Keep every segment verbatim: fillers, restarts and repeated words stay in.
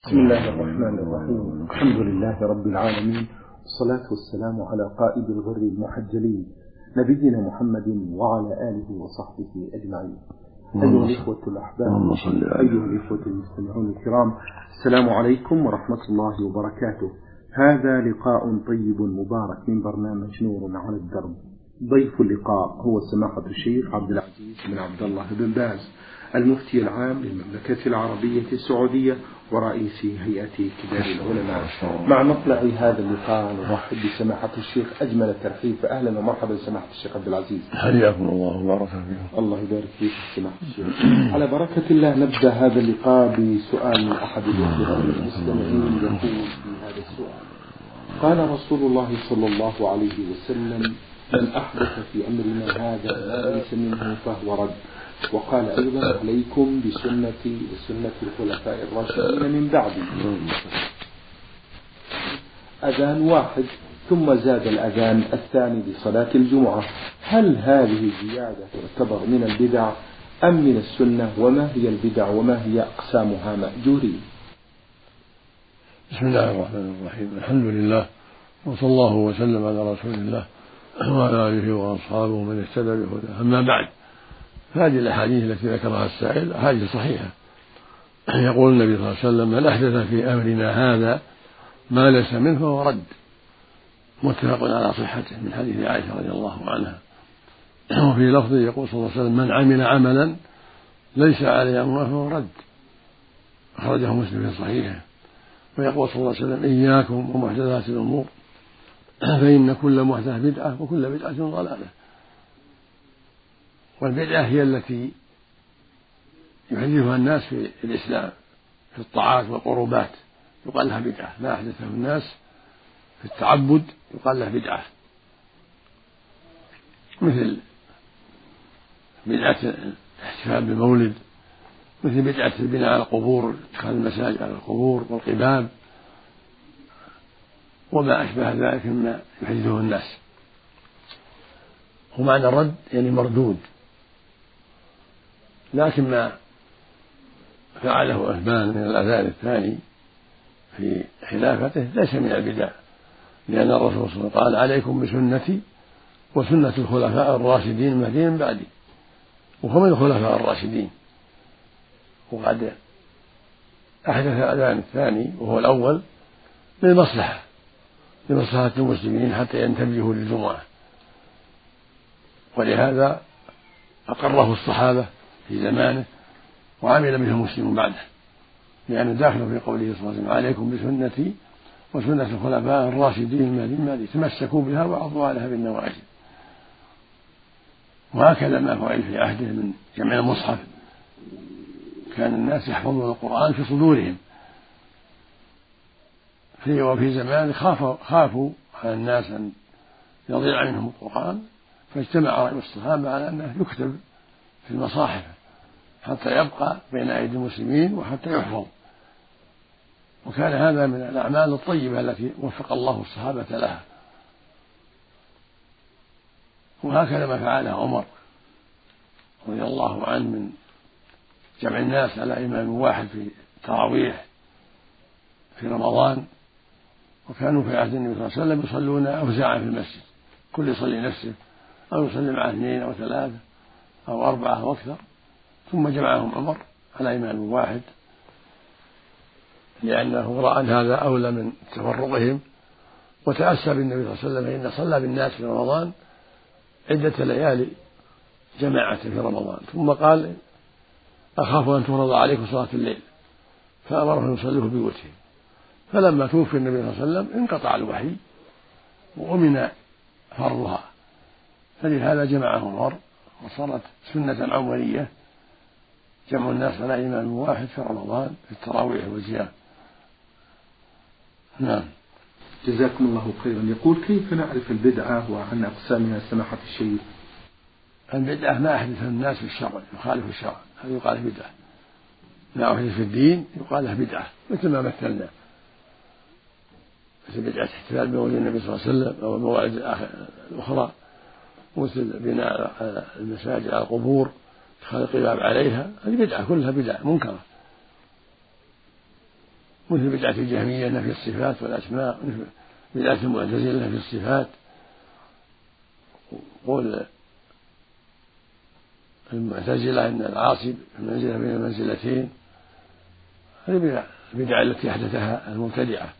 بسم الله الرحمن الرحيم. الحمد لله رب العالمين، والصلاة والسلام على قائد الغر المحجلين نبينا محمد وعلى آله وصحبه أجمعين. أيها الإخوة الأحباب، أيها الإخوة المستمعون الكرام، السلام عليكم ورحمة الله وبركاته. هذا لقاء طيب مبارك من برنامج نور على الدرب. ضيف اللقاء هو سماحة الشيخ عبد العزيز بن عبد الله بن باز، المفتي العام للمملكة العربية السعودية ورئيس هيئة كبار العلماء. مع مطلع هذا اللقاء نرحب بسماحة الشيخ أجمل الترحيب، فأهلا ومرحبا سماحة الشيخ عبد العزيز. حياكم الله وبارك فيكم. الله يبارك فيك سماحة الشيخ. على بركة الله نبدأ هذا اللقاء بسؤال أحد الأخوة المستمعين يقول في هذا السؤال: قال رسول الله صلى الله عليه وسلم: من أحدث في أمرنا هذا ما ليس منه فهو رد. وقال أيضا: عليكم بسنتي وسنة الخلفاء الراشدين من بعدي. أذان واحد ثم زاد الأذان الثاني لصلاة الجمعة، هل هذه الزيادة تعتبر من البدع أم من السنة؟ وما هي البدع وما هي أقسامها مأجورين؟ بسم الله الرحمن الرحيم. الحمد لله، وصلى الله وسلم على رسول الله وعلى آله وأصحابه من اهتدى بهداه. أما بعد، هذه الأحاديث التي ذكرها السائل أحاديث صحيحة. يقول النبي صلى الله عليه وسلم: من أحدث في أمرنا هذا ما ليس منه فهو رد. متفق على صحته من حديث عائشة رضي الله عنها. وفي لفظ يقول صلى الله عليه وسلم: من عمل عملا ليس عليه أمرنا فهو رد. أخرجه مسلم في صحيحه. ويقول صلى الله عليه وسلم: إياكم ومحدثات الأمور فإن كل محدثة بدعة وكل بدعة ضلالة. والبدعة هي التي يحدثها الناس في الإسلام في الطاعات والقربات، يقال لها بدعة. ما أحدثه الناس في التعبد يقال له بدعة، مثل بدعة الاحتفال بالمولد، مثل بدعة البناء على القبور، اتخاذ المساجد على القبور والقباب وما أشبه ذلك مما يحدثه الناس. ومعنى الرد يعني مردود. لكن ما فعله عثمان من الأذان الثاني في خلافته ليس من البدع، لأن الرسول صلى الله عليه وسلم قال: عليكم بسنتي وسنة الخلفاء الراشدين المهديين من بعدي. وهو من الخلفاء الراشدين، وقد أحدث الأذان الثاني وهو الأول للمصلحة لمصلحة المسلمين حتى ينتبهوا للجمعة، ولهذا أقره الصحابة في زمانه وعمل به المسلمون بعده، لأنه داخل في قوله صلى الله عليه وسلم: عليكم بسنتي وسنة الخلفاء الراشدين المهديين من بعدي تمسكوا بها وعضوا عليها بالنواجذ. وهكذا ما فعل في عهده من جمع المصحف، كان الناس يحفظون القرآن في صدورهم في وفي زمان خافوا خافوا على الناس أن يضيع منهم القرآن، فاجتمع رأي الصحابة على أنه يكتب في المصاحف حتى يبقى بين أيدي المسلمين وحتى يحفظ. وكان هذا من الأعمال الطيبة التي وفق الله الصحابة لها. وهكذا ما فعله عمر رضي الله عنه من جمع الناس على إمام واحد في التراويح في رمضان. وكانوا في عهد النبي صلى الله عليه وسلم يصلون أوزاعا في المسجد، كل يصلي نفسه أو يصلي مع اثنين أو ثلاثة أو أربعة أو أكثر، ثم جمعهم عمر على إمام واحد، لأنه رأى أن هذا أولى من تفرقهم. وتأسى بالنبي صلى الله عليه وسلم فإن صلى بالناس في رمضان عدة ليالي جماعة في رمضان، ثم قال: أخاف أن تفرض عليكم صلاة الليل، فأمرهم يصلوه بيوتهم. فلما توفي النبي صلى الله عليه وسلم انقطع الوحي وأمن فرضها، فلهذا جمعهم عمر، وصارت سنة عمرية جمع الناس على إمام واحد في رمضان في التراويح والزيام. نعم. جزاكم الله خيرا. يقول: كيف نعرف البدعة وعن أقسامها سماحة الشيخ؟ البدعة ما أحدث الناس في الشرع يخالف الشرع، هذا يقال بدعة. ما أحدث في الدين يقال له بدعة، مثل ما مثلنا، مثل بدعة احتفال بمولد النبي صلى الله عليه وسلم أو الموالد الأخرى، مثل بناء المساجد على القبور، اتخاذ القباب عليها، هذه بدعة، كلها بدعة منكرة. مثل بدعة الجهمية نفي الصفات والأسماء، مثل بدعة المعتزلة نفي الصفات. قول المعتزلة أن العاصي منزلة بين المنزلتين، هذه البدع التي أحدثها المبتدعة.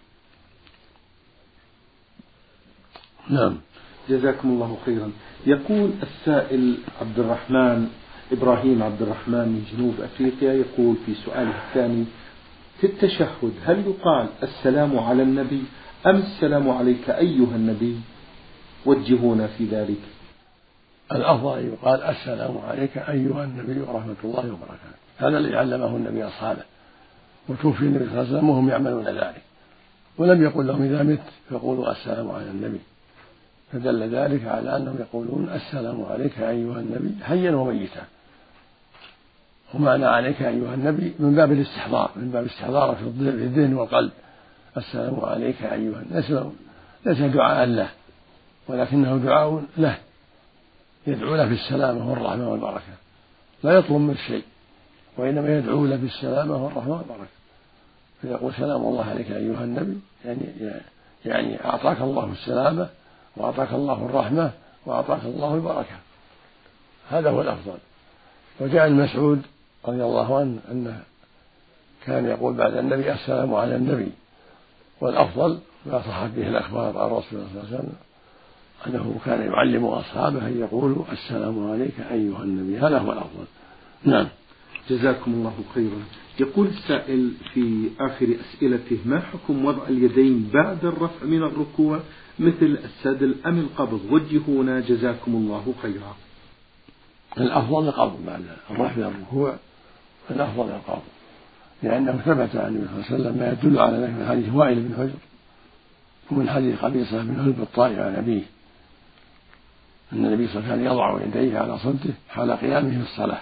نعم. جزاكم الله خيرا. يقول السائل عبد الرحمن إبراهيم عبد الرحمن من جنوب أفريقيا، يقول في سؤاله الثاني: في التشهد هل يقال السلام على النبي أم السلام عليك أيها النبي؟ وجهونا في ذلك. الأفضل يقال السلام عليك أيها النبي ورحمة الله وبركاته، هذا الذي علمه النبي أصحابه، وتوفي النبي صلى الله عليه وسلم وهم يعملون ذلك، ولم يقل لهم إذا مت فقولوا السلام على النبي، فدل ذلك على أنهم يقولون السلام عليك أيها النبي حيا وميتا. ومعنى عليك أيها النبي من باب الاستحضار، من باب الاستحضار في الذهن والقلب. السلام عليك أيها النبي ليس دعاء له، ولكنه دعاء له، يدعو له بالسلامة والرحمة والبركة، لا يطلب منه شيء، وإنما يدعو له بالسلامة والرحمة والبركة، فيقول سلام الله عليك أيها النبي، يعني يعني أعطاك الله السلامة وأعطاك الله الرحمة وأعطاك الله البركة، هذا هو الأفضل. وجاء المسعود رضي الله عنه أنه كان يقول بعد النبي السلام على النبي، والأفضل ما صحت به الأخبار عن رسول الله صلى الله عليه وسلم أنه كان يعلم أصحابه أن يقولوا السلام عليك أيها النبي، هذا هو الأفضل. نعم. جزاكم الله خيرا. يقول السائل في آخر أسئلته: ما حكم وضع اليدين بعد الرفع من الركوع مثل السدل أم القبض؟ وجهونا جزاكم الله خيرا. الأفضل القبض بعد الرفع من الركوع، الأفضل القبض، لأنه ثبت عن النبي صلى الله عليه وسلم ما يدل على ذلك من حديث وائل بن حجر ومن حديث قبيصة بن هلب الطائي عن أبيه أن النبي صلى الله عليه وسلم يضع يديه على صدره حال قيامه في الصلاة،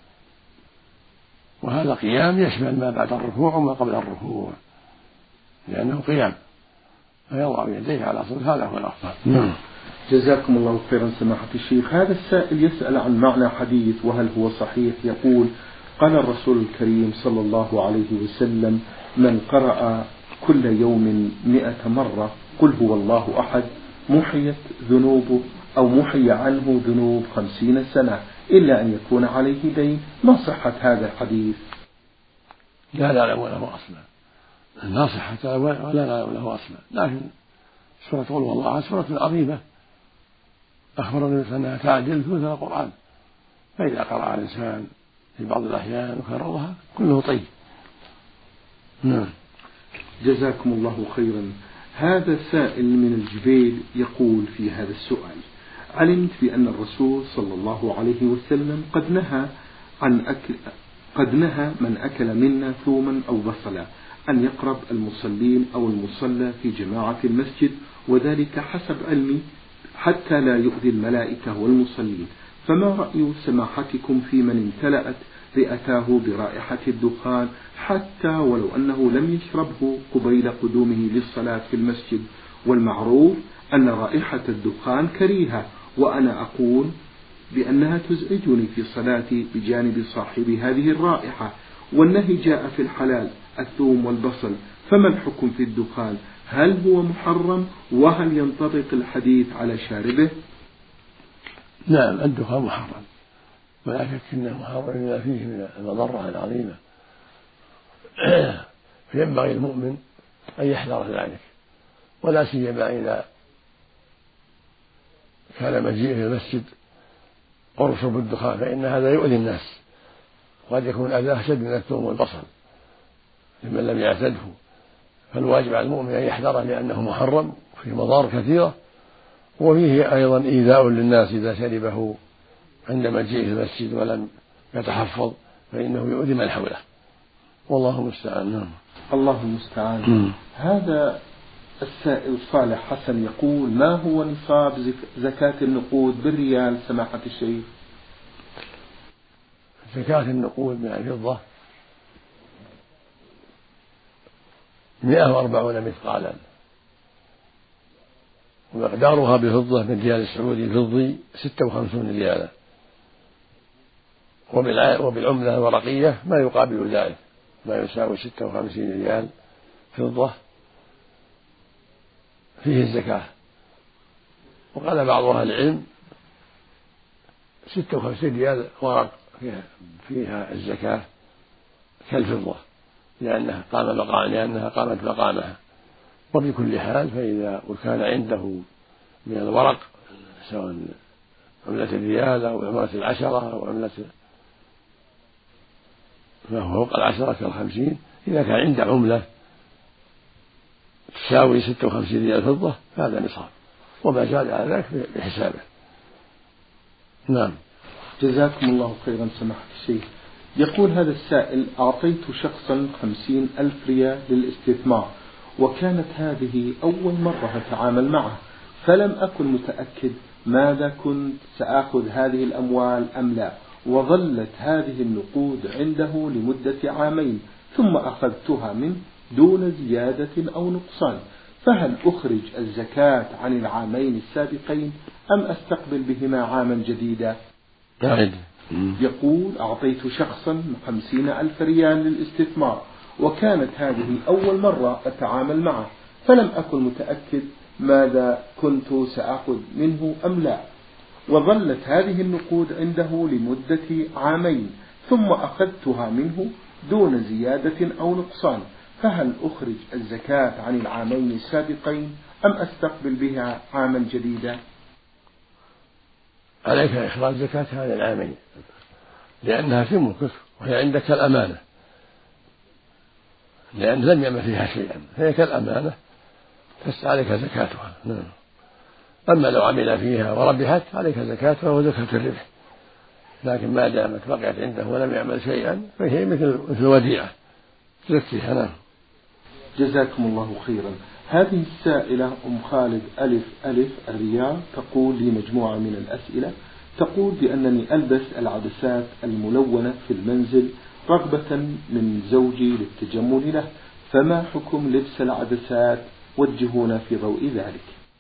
وهذا قيام يشمل ما بعد الركوع وما قبل الركوع، لأنه قيام، فيضع يديه على صدره، هذا هو الأفضل. جزاكم الله خيرا سماحة الشيخ. هذا السائل يسأل عن معنى حديث وهل هو صحيح. يقول: قال الرسول الكريم صلى الله عليه وسلم: من قرأ كل يوم مئة مرة قل هو الله أحد محيت ذنوبه أو محي عنه ذنوب خمسين سنة إلا أن يكون عليه دين. ما صحة هذا الحديث؟ لا نعلم له أصلا، لا صحة ولا نعلم له أصلا، لكن سورة قل هو الله سورة عظيمة أخبر النبي أنها تعدل ثلث القرآن، فإذا قرأ الإنسان في بعض الأحيان وكررها كله طيب. نعم. جزاكم الله خيرا. هذا سائل من الجبيل يقول في هذا السؤال: علمت بأن الرسول صلى الله عليه وسلم قد نهى عن أكل قد نهى من أكل منا ثوما أو بصلا أن يقرب المصلين أو المصلى في جماعة المسجد، وذلك حسب علمي حتى لا يؤذي الملائكة والمصلين، فما رأي سماحتكم في من امتلأت رئتاه برائحة الدخان حتى ولو أنه لم يشربه قبيل قدومه للصلاة في المسجد، والمعروف أن رائحة الدخان كريهة، وأنا أقول بأنها تزعجني في صلاتي بجانب صاحب هذه الرائحة، والنهي جاء في الحلال الثوم والبصل، فما الحكم في الدخان؟ هل هو محرم؟ وهل ينطبق الحديث على شاربه؟ نعم، الدخان محرم، ولا شك أنه محرم لما فيه من المضرة العظيمة، فينبغي المؤمن أن يحذر ذلك، ولا سيما إذا كان مجيء في المسجد قرص بالدخان، فإن هذا يؤذي الناس، وقد يكون أذى أشد من الثوم والبصل لمن لم يعتده، فالواجب على المؤمن أن يحذره لأنه محرم فيه مضار كثيرة، وفيه أيضا إيذاء للناس إذا شربه عند مجيء المسجد ولم يتحفظ فإنه يؤذي من حوله، والله المستعان. الله المستعان. هذا السائل صالح حسن يقول: ما هو نصاب زكاة النقود بالريال سماحة الشيخ؟ زكاة النقود من الفضة مئة وأربعون مثقالا، ومقدارها بفضة من ريال السعودي الفضي ستة وخمسون ريالا، وبالعملة الورقية ما يقابل ذلك، ما يساوي ستة وخمسين ريال فضة فيه الزكاة. وقال بعض أهل العلم ستة وخمسين ريال ورق فيها, فيها الزكاة كالفضة لأنها قام مقام لأنها قامت مقامها. وبكل حال فإذا وكان عنده من الورق سواء عملة الريال أو عملة العشرة أو عملة ما هو فوق العشرة كالخمسين، إذا كان عنده عملة تساوي ستة وخمسين ريال فضة هذا نصاب، وما زاد على ذلك بحسابه. نعم. جزاكم الله خيرا سماحة الشيخ. يقول هذا السائل: أعطيت شخصا خمسين ألف ريال للاستثمار، وكانت هذه أول مرة أتعامل معه، فلم أكن متأكد ماذا كنت سآخذ هذه الأموال أم لا، وظلت هذه النقود عنده لمدة عامين ثم أخذتها منه دون زيادة أو نقصان، فهل أخرج الزكاة عن العامين السابقين أم أستقبل بهما عاما جديدا؟ يقول: أعطيت شخصا خمسين ألف ريال للاستثمار، وكانت هذه أول مرة أتعامل معه، فلم أكن متأكد ماذا كنت سأخذ منه أم لا، وظلت هذه النقود عنده لمدة عامين ثم أخذتها منه دون زيادة أو نقصان، فهل أخرج الزكاة عن العامين السابقين أم أستقبل بها عاما جديدا؟ عليك إخراج زكاة هذه العامين لأنها في ملكك وهي عندك الأمانة، لأن لم يعمل فيها شيئا فهي كالأمانة فعليك زكاتها. نعم. أما لو عمل فيها وربحت عليك زكاتها وزكاة الربح، لكن ما دامت بقيت عنده ولم يعمل شيئا فهي مثل مثل وديعة تزكيها. نعم. جزاكم الله خيرا. هذه السائلة أم خالد ألف ألف الرياض تقول لي مجموعة من الأسئلة. تقول بأنني ألبس العدسات الملونة في المنزل رغبة من زوجي للتجمل له، فما حكم لبس العدسات؟ وجهونا في ضوء ذلك.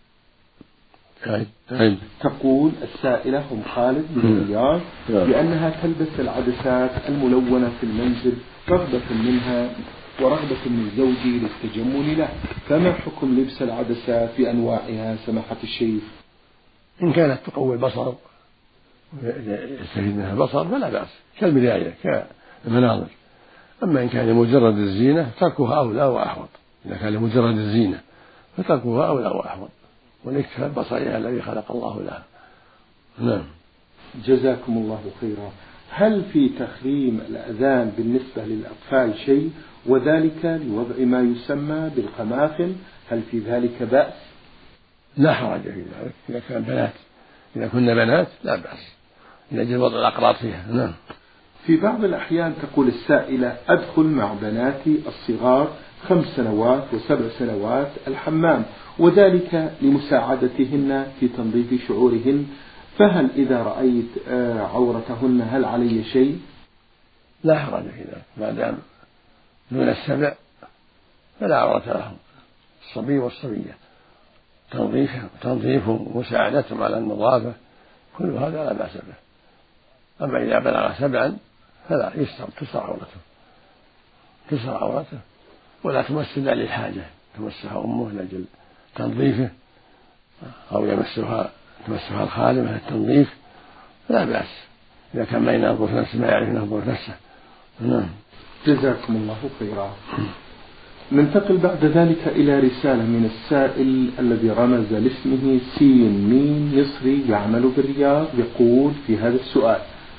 تقول السائلة أم خالد من الرياض بأنها تلبس العدسات الملونة في المنزل رغبة منها ورغبة من زوجي للتجمل له، فما حكم لبس العدسات بأنواعها سماحة الشيخ؟ إن كانت تقوي البصر يستفيد منها البصر فلا بأس كالبداية كالمناظر. أما إن كان لمجرد الزينة تركها أولى وأحوط. إذا كان لمجرد الزينة فتركها أولى وأحوط، ونكفى بصرها الذي خلق الله لها. نعم. جزاكم الله خيرا. هل في تحريم الأذان بالنسبة للأطفال شيء، وذلك لوضع ما يسمى بالقماخن، هل في ذلك بأس؟ لا حرج في ذلك إذا كان بنات، إذا كنا بنات لا بأس لأجل وضع الأقراط فيها. نعم. في بعض الأحيان تقول السائلة: أدخل مع بناتي الصغار خمس سنوات وسبع سنوات الحمام، وذلك لمساعدتهن في تنظيف شعورهن، فهل إذا رأيت عورتهن هل علي شيء؟ لا حرج في ذلك ما دام دون السبع فلا عورة لهم. الصبي والصبية تنظيفهم تنظيفهم ومساعدتهم على النظافة كل هذا لا بأس به. أما إذا بلغ سبعا فلا يستر تستر عورته تستر عورته ولا تمس إلا للحاجة، تمسها أمه لأجل تنظيفه أو يمسها تمسها الخادمة للتنظيف لا بأس إذا كان ما ينظف نفسه ما يعرف ينظف نفسه. نعم. جزاكم الله خيرا. ننتقل بعد ذلك إلى رسالة من السائل الذي رمز لاسمه سين ميم مصري يعمل بالرياض. يقول في هذا السؤال: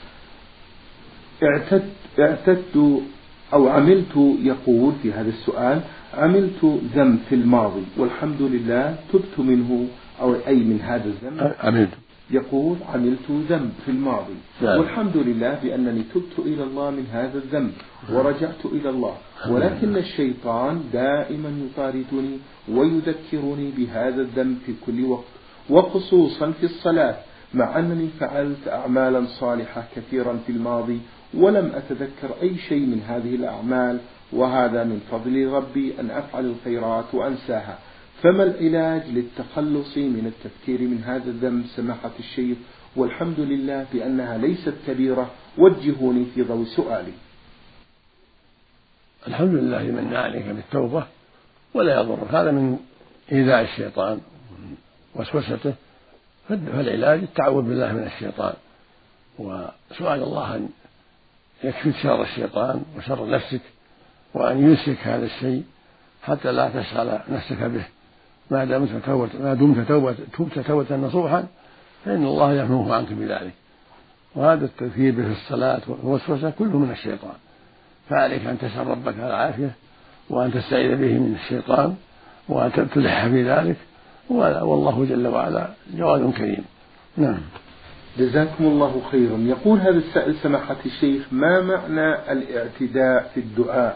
اعتدت اعتدت أو عملت يقول في هذا السؤال عملت ذنب في الماضي والحمد لله تبت منه، أو أي من هذا الذنب عملت. يقول عملت ذنب في الماضي لا. والحمد لله بأنني تبت إلى الله من هذا الذنب ورجعت إلى الله، ولكن الشيطان دائما يطاردني ويذكرني بهذا الذنب في كل وقت، وخصوصا في الصلاة، مع أنني فعلت أعمالا صالحة كثيرا في الماضي ولم أتذكر أي شيء من هذه الأعمال، وهذا من فضل ربي أن أفعل الخيرات وأنساها، فما العلاج للتخلص من التفكير من هذا الذنب سماحة الشيخ؟ والحمد لله بأنها ليست كبيرة، وجهوني في ضوء سؤالي. الحمد لله من عليك بالتوبة ولا يضرك. هذا من إيذاء الشيطان وسوسته. فالعلاج التعوذ بالله من الشيطان وسؤال الله أن يكفيك شر الشيطان وشر نفسك، وأن يمسك هذا الشيء حتى لا تشغل نفسك به. ما دمت توبة ما دمت توبة تبت توبة نصوحا فإن الله يحميه عنك بذلك. وهذا التذكير به في الصلاة والوسوسة كله من الشيطان، فعليك أن تسأل ربك العافية وأن تستعيذ به من الشيطان وأن تلح في ذلك، والله جل وعلا جواد كريم. نعم. جزاكم الله خيرا. يقول هذا السائل سماحة الشيخ: ما معنى الاعتداء في الدعاء؟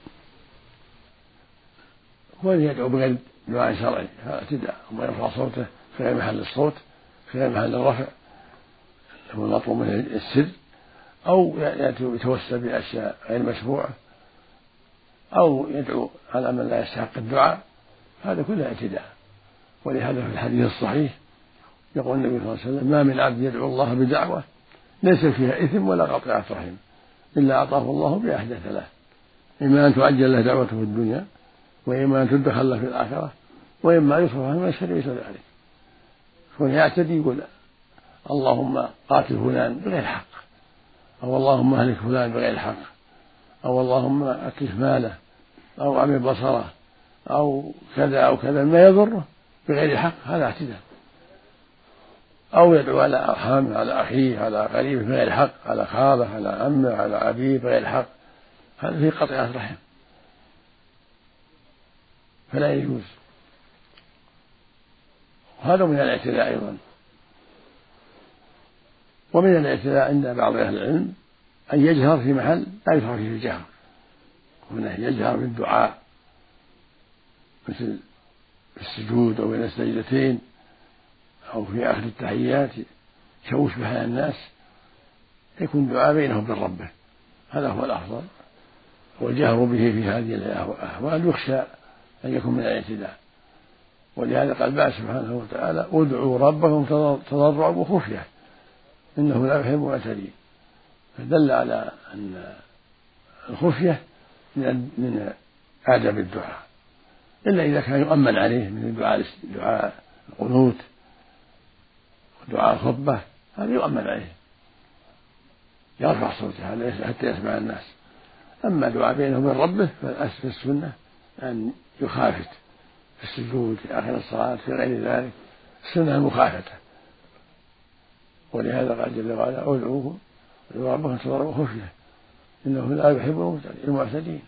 هو يدعو بغير دعاء شرعي، هذا اعتداء، وما يرفع صوته في غير محل الصوت في غير محل الرفع، هو المطلوب منه السر، أو يتوسل بأشياء غير مشروعة، أو يدعو على من لا يستحق الدعاء، هذا كله اعتداء. ولهذا في الحديث الصحيح يقول النبي صلى الله عليه وسلم: ما من عبد يدعو الله بدعوة ليس فيها إثم ولا قطيعة رحم إلا أعطاه الله بأحدى ثلاث: إما أن تعجل له دعوته في الدنيا، وإما أن تدخل له في الآخرة، وإما يصرف عنه من الشر مثل ذلك. فهو يعتدي يقول: اللهم قاتل فلان بغير حق، أو اللهم أهلك فلان بغير حق، أو اللهم أتلف ماله، أو أعمي بصره، أو كذا أو كذا ما يضره بغير حق، هذا اعتداء. أو يدعو على أرحامه، على أخيه، على قريبه بغير حق، على خاله، على عمه، على أبيه بغير حق، هذا فيه قطيعة رحم، فلا يجوز. وهذا من الاعتداء أيضا. ومن الاعتداء عند بعض أهل العلم أن يجهر في محل لا يشرع فيه الجهر، وأنه يجهر بالدعاء مثل في السجود أو بين السجدتين أو في آخر التحيات يشوش بها الناس، يكون دعاء بينه وبين ربه، هذا هو الأفضل. والجهر به في هذه الأحوال يخشى أن يكون من الاعتداء. ولهذا قال بعد سبحانه وتعالى: ادعوا ربكم تضرعا وخفية إنه لا يحب المعتدين. فدل على أن الخفية من آداب الدعاء، إلا إذا كان يؤمن عليه من دعاء دعاء القنوت ودعاء الخطبة، هذا يؤمن عليه يرفع صوته حتى يسمع الناس. أما دعاء بينه وبين ربه فالأسف السنة أن يخافت في السجود في آخر الصلاة في غير ذلك، السنة المخافتة. ولهذا قال جل وعلا: ادعوه ادعوا ربكم تضرعا وخفية إنه لا يحب المعتدين.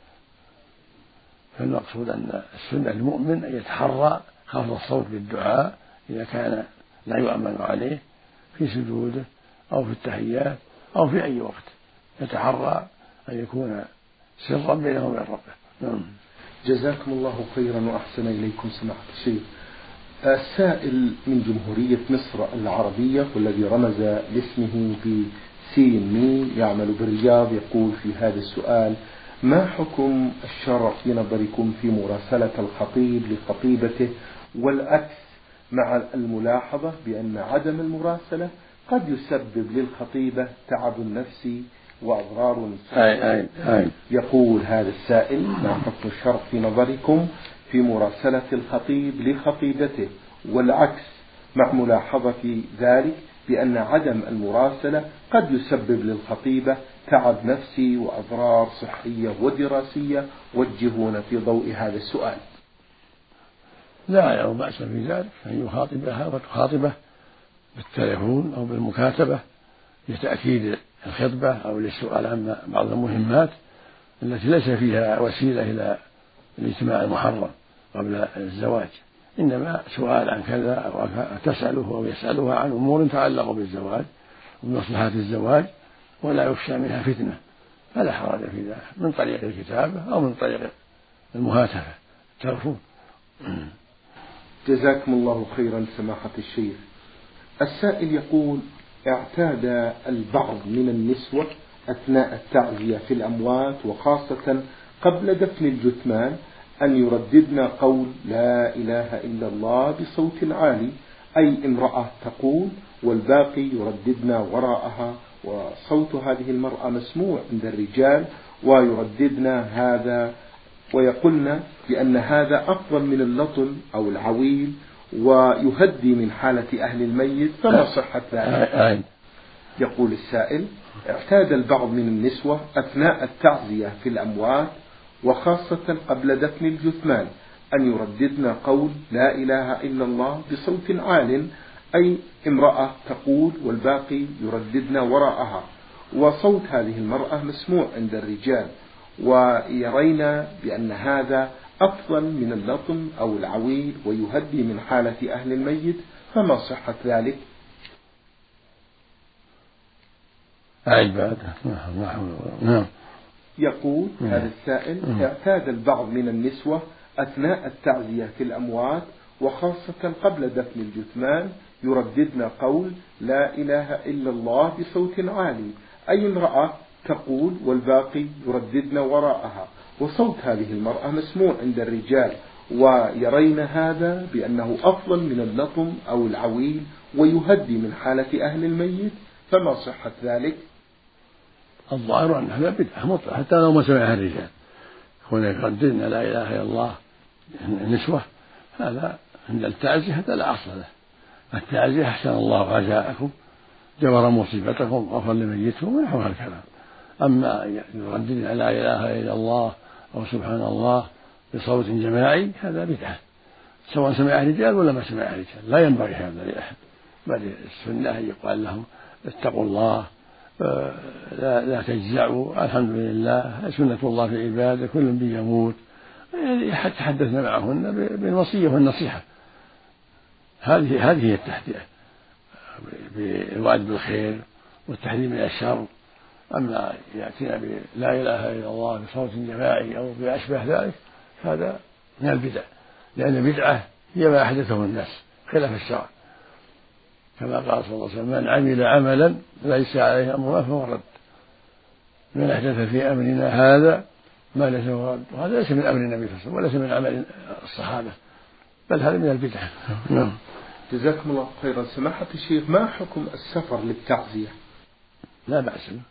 فالمقصود أن السنة المؤمن أن يتحرى خفض الصوت بالدعاء إذا كان لا يؤمن عليه في سجوده أو في التحيات أو في أي وقت، يتحرى أن يكون سرا بينه وبين ربه. جزاكم الله خيرا وأحسن إليكم سماحة الشيخ. السائل من جمهورية مصر العربية والذي رمز لاسمه بسين مي يعمل بالرياض يقول في هذا السؤال: ما حكم الشرع في نظركم في مراسلة الخطيب لخطيبته والعكس، مع الملاحظة بأن عدم المراسلة قد يسبب للخطيبة تعب نفسي وأضرار صحية؟ يقول هذا السائل: ما حكم الشرع في نظركم في مراسلة الخطيب لخطيبته والعكس، مع ملاحظة ذلك بأن عدم المراسلة قد يسبب للخطيبة تعب نفسي وأضرار صحية ودراسية، وجهونا في ضوء هذا السؤال. لا لا بأس في ذلك أن يخاطبها وتخاطبه بالتليفون أو بالمكاتبة لتأكيد الخطبة أو للسؤال عن بعض المهمات التي ليس فيها وسيلة إلى الاجتماع المحرم قبل الزواج، إنما سؤال عن كذا أو تسأله أو يسألها عن أمور تعلق بالزواج وبمصلحة الزواج ولا يخشى منها فتنة، فلا حرج في ذلك، من طريق الكتابة أو من طريق المهاتفة التلفون. جزاكم الله خيرا سماحة الشيخ. السائل يقول: اعتاد البعض من النسوة أثناء التعزية في الأموات وخاصة قبل دفن الجثمان أن يرددن قول لا إله إلا الله بصوت عالي، أي امرأة تقول والباقي يرددن وراءها، وصوت هذه المرأة مسموع عند الرجال ويرددن هذا ويقولن بأن هذا أفضل من اللطم أو العويل ويهدي من حالة أهل الميت، فما صحة ذلك؟ يقول السائل: اعتاد البعض من النسوة أثناء التعزية في الأموات وخاصة قبل دفن الجثمان أن يرددن قول لا إله إلا الله بصوت عال، أي امرأة تقول والباقي يرددن وراءها، وصوت هذه المرأة مسموع عند الرجال، ويرين بأن هذا أفضل من اللطم أو العويل ويهدي من حالة أهل الميت، فما صحة ذلك؟ نعم. يقول هذا السائل: اعتاد البعض من النسوة أثناء التعزية في الأموات وخاصة قبل دفن الجثمان يرددن قول لا إله إلا الله بصوت عالي، أي امرأة تقول والباقي يرددن وراءها، وصوت هذه المرأة مسموع عند الرجال، ويرين هذا بأنه أفضل من اللطم أو العويل ويهدي من حالة أهل الميت، فما صحة ذلك؟ الظاهر أن هذا بدعة مطلقة حتى لو ما سمعها الرجال، هنا يرددن لا إله إلا الله نسوة، هذا عند التعزية هذا لا أصل له. التعزية أحسن الله عزاءكم جبر مصيبتكم غفر لميتكم ونحو هالكلام. أما يرددن لا إله إلا الله أو سبحان الله بصوت جماعي هذا بدعة، سواء سمع الرجال ولا ما سمع الرجال، لا ينبغي هذا لأحد، بل السنة يقال لهم اتقوا الله، لا, لا تجزعوا، الحمد لله، سنة الله في عباده، كل بيموت، تحدثنا معهن بالوصية والنصيحة. هذه هذه هي التحديث بالوعد بالخير والتحذير من الشر. أما يأتينا بلا إله إلا الله بصوت جماعي أو بأشبه ذلك هذا من البدع، لأن البدعة هي ما أحدثه الناس خلاف الشرع، كما قال صلى الله عليه وسلم: من عمل عملا ليس عليه أمرنا فهو رد، من أحدث في أمرنا هذا ما ليس هو رد. وهذا ليس من أمر النبي صلى الله عليه وسلم وليس من عمل الصحابة، بل هذا من البدعة. نعم. جزاكم الله خيرا. سماحة الشيخ، ما حكم السفر للتعزية؟ لا بأس به،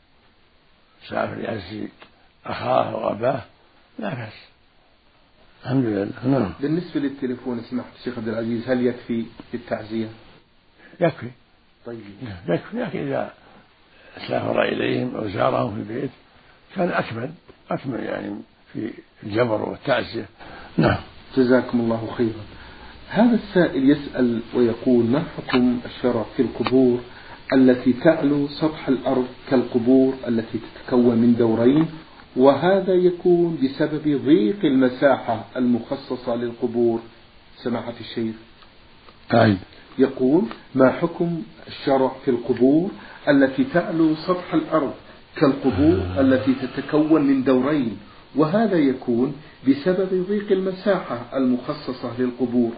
سافر يعزي أخاه وأباه لا بأس، الحمد لله. نعم. بالنسبة للتليفون سماحة الشيخ عبد العزيز، هل يكفي في التعزية؟ يكفي. طيب. يكفي، لكن إذا سافر إليهم أو زارهم في البيت كان أكمل أكمل يعني في الجبر والتعزية. نعم. جزاكم الله خيرا. هذا السائل يسأل ويقول: ما حكم الشرع في القبور التي تعلو سطح الأرض كالقبور التي تتكون من دورين، وهذا يكون بسبب ضيق المساحة المخصصة للقبور؟ سماحة الشيخ. طيب. يقول: ما حكم الشرع في القبور التي تعلو سطح الأرض كالقبور التي تتكون من دورين، وهذا يكون بسبب ضيق المساحة المخصصة للقبور؟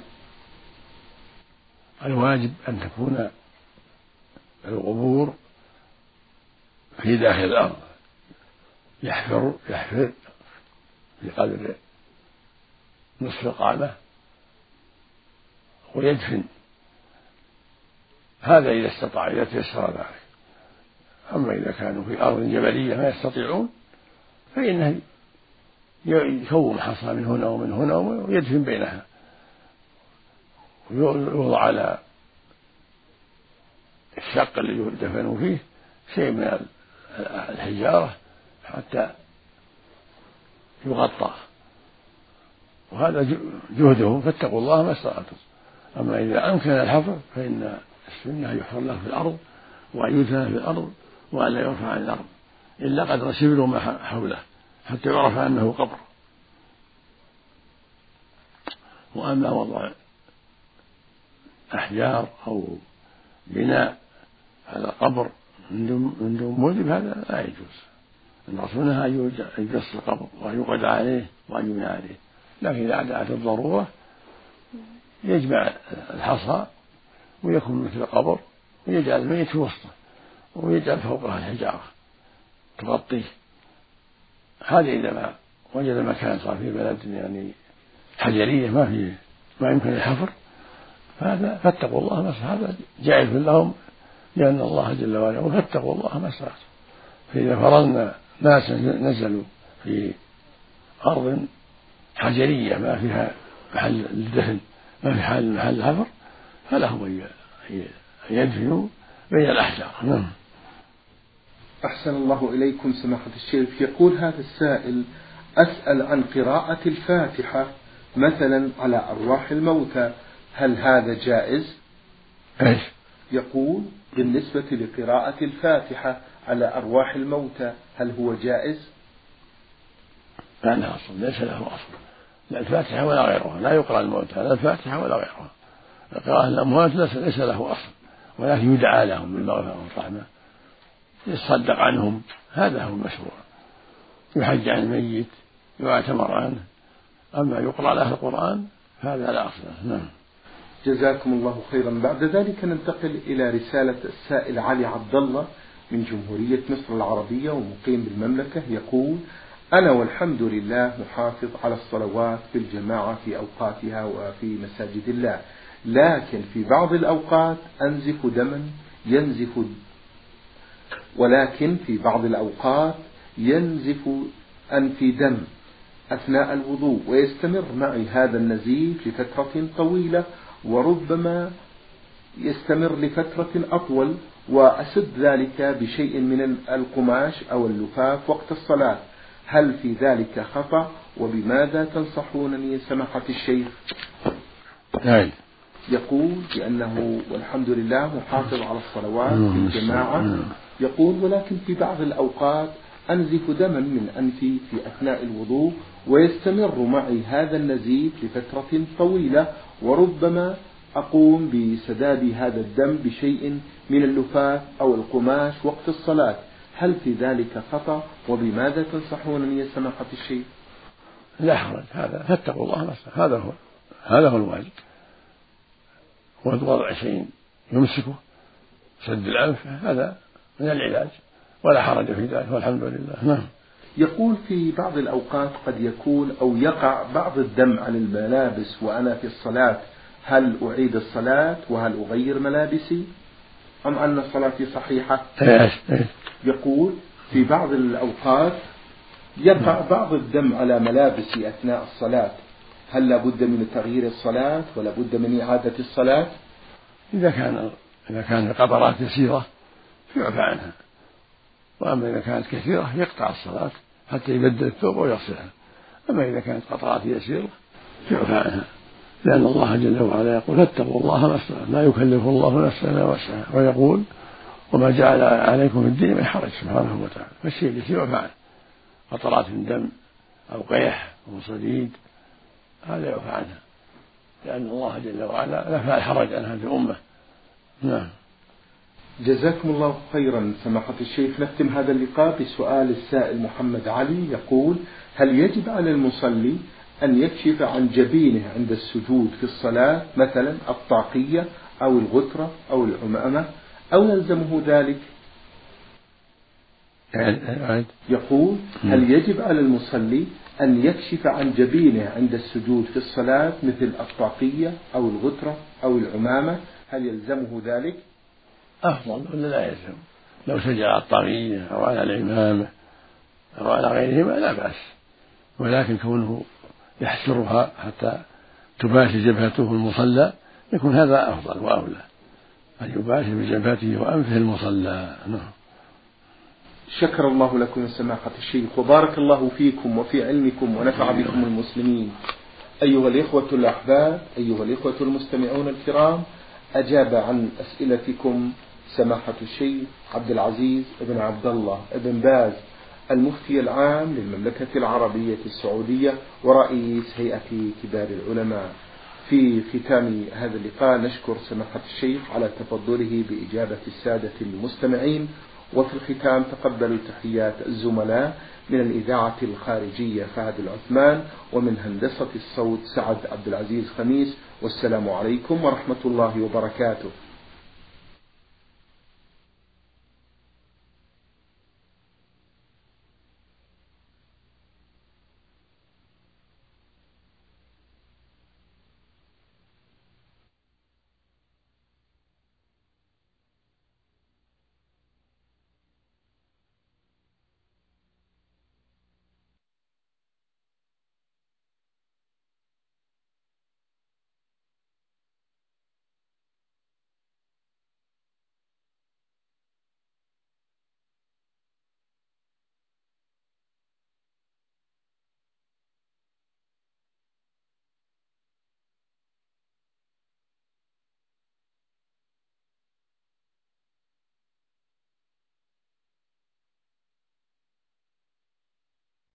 الواجب أن تكون القبور في داخل الأرض، يحفر يحفر بقدر نصف قامة ويدفن، هذا إذا استطاع، إذا تيسر ذلك. أما إذا كانوا في أرض جبلية ما يستطيعون فإنه يكون حصى من هنا ومن هنا ويدفن بينها، ويوضع على الشق اللي يدفنوا فيه شيء من الحجارة حتى يغطى، وهذا جهدهم، فاتقوا الله ما استطعتم. أما إذا أمكن الحفر فإن السنة يحفر له في الأرض وأن يدفن في الأرض وألا يرفع عن الأرض إلا قدر شبر وما حوله حتى يعرف أنه قبر. وأما وضع أحجار أو بناء على قبر من دون موجب هذا لا يجوز. الرسول نهى أن يجص القبر وأن يقعد عليه وأن يبنى عليه، لكن إذا دعت الضرورة يجمع الحصى ويكون مثل القبر ويجعل الميت في وسطه ويجعل فوقها الحجارة تغطيه. هذا إذا ما وجد مكان صار في بلد يعني حجرية ما فيه ما يمكن الحفر، فهذا فاتقوا الله ما استطعتم، هذا جائز لهم لأن الله جل وعلا فاتقوا الله ما استطعتم. فإذا فرضنا ناس نزلوا في أرض حجرية ما فيها محل الدفن، ما في حال محل الحفر، فلهم أن يدفنوا بين الأحجار. نعم. أحسن الله إليكم سماحة الشيخ. يقول هذا السائل: أسأل عن قراءة الفاتحة مثلا على أرواح الموتى، هل هذا جائز؟ إيش؟ يقول بالنسبة لقراءة الفاتحة على أرواح الموتى هل هو جائز؟ لا لا أصل، ليس له أصل، لا الفاتحة ولا غيرها، لا يقرأ الموتى لا الفاتحة ولا غيرها. قراءة الأموات ليس له أصل، ولكن يدعى لهم بالمغفرة والرحمة، يتصدق عنهم، هذا هو المشروع. يحج عن الميت، يعتمر عنه، أما يقرأ له القرآن هذا لا أصل له. نعم. جزاكم الله خيرا. بعد ذلك ننتقل إلى رسالة السائل علي عبد الله من جمهورية مصر العربية ومقيم بالمملكة. يقول: أنا والحمد لله محافظ على الصلوات في الجماعة في أوقاتها وفي مساجد الله، لكن في بعض الأوقات أنزف دما ينزف ولكن في بعض الأوقات ينزف أنفي دم أثناء الوضوء، ويستمر معي هذا النزيف لفترة طويلة، وربما يستمر لفترة أطول، وأسد ذلك بشيء من القماش أو اللفاف وقت الصلاة، هل في ذلك خطأ؟ وبماذا تنصحونني سماحة الشيخ؟ أي. يقول بأنه والحمد لله محافظ على الصلوات في الجماعة، يقول ولكن في بعض الأوقات أنزف دما من أنفي في أثناء الوضوء، ويستمر معي هذا النزيف لفترة طويلة، وربما أقوم بسداد هذا الدم بشيء من اللفاف أو القماش وقت الصلاة، هل في ذلك خطأ؟ وبماذا تنصحونني يا سماحة الشيخ؟ لا حرج، هذا فاتقوا الله نفسه، هذا هو هذا هو الواجب، ووضع شيء يمسكه سد الأنف، هذا من العلاج ولا حرج في ذلك والحمد لله. نعم. يقول في بعض الأوقات قد يكون أو يقع بعض الدم على الملابس وأنا في الصلاة، هل أعيد الصلاة وهل أغير ملابسي أم أن صلاتي صحيحة؟ يقول في بعض الأوقات يقع بعض الدم على ملابسي أثناء الصلاة، هل لابد من تغيير الصلاة ولا بد من إعادة الصلاة؟ إذا كان إذا كان قطرات يسيرة يعفى عنها، وأما إذا كانت كثيرة يقطع الصلاة حتى يبدل الثوب ويغسلها، أما إذا كانت قطرات يسيرة يعفى عنها، لأن الله جل وعلا يقول: فاتقوا الله ما استطعتم، لا يكلف الله نفسا إلا وسعها، ويقول: وما جعل عليكم في الدين من حرج سبحانه وتعالى. فالشيء الذي يعفى عنه قطرات من دم أو قيح أو صديد هذا يعفى عنها، لأن الله جل وعلا نفى الحرج عن هذه الأمة. نعم. جزاكم الله خيرا سماحة الشيخ. نختم هذا اللقاء بسؤال السائل محمد علي، يقول: هل يجب على المصلي أن يكشف عن جبينه عند السجود في الصلاة، مثلا الطاقية أو الغترة أو العمامة، أو يلزمه ذلك؟ يقول: هل يجب على المصلي أن يكشف عن جبينه عند السجود في الصلاة مثل الطاقية أو الغترة أو العمامة، هل يلزمه ذلك؟ أفضل ولا لا يلزم، لو سجد على الطاقية أو على العمامة أو على غيرهما لا بأس، ولكن كونه يحسرها حتى تباشر جبهته المصلى يكون هذا أفضل وأولى، أن يباشر بجبهته وأنفه المصلى. نعم. شكر الله لكم سماحة الشيخ، وبارك الله فيكم وفي علمكم ونفع بكم المسلمين. أيها الإخوة الأحباب، أيها الإخوة المستمعون الكرام، أجاب عن أسئلتكم سماحة الشيخ عبد العزيز بن عبد الله بن باز، المفتي العام للمملكة العربية السعودية ورئيس هيئة كبار العلماء. في ختام هذا اللقاء نشكر سماحة الشيخ على تفضله بإجابة السادة المستمعين، وفي الختام تقبلوا تحيات الزملاء من الإذاعة الخارجية فهد العثمان، ومن هندسة الصوت سعد عبد العزيز خميس، والسلام عليكم ورحمة الله وبركاته.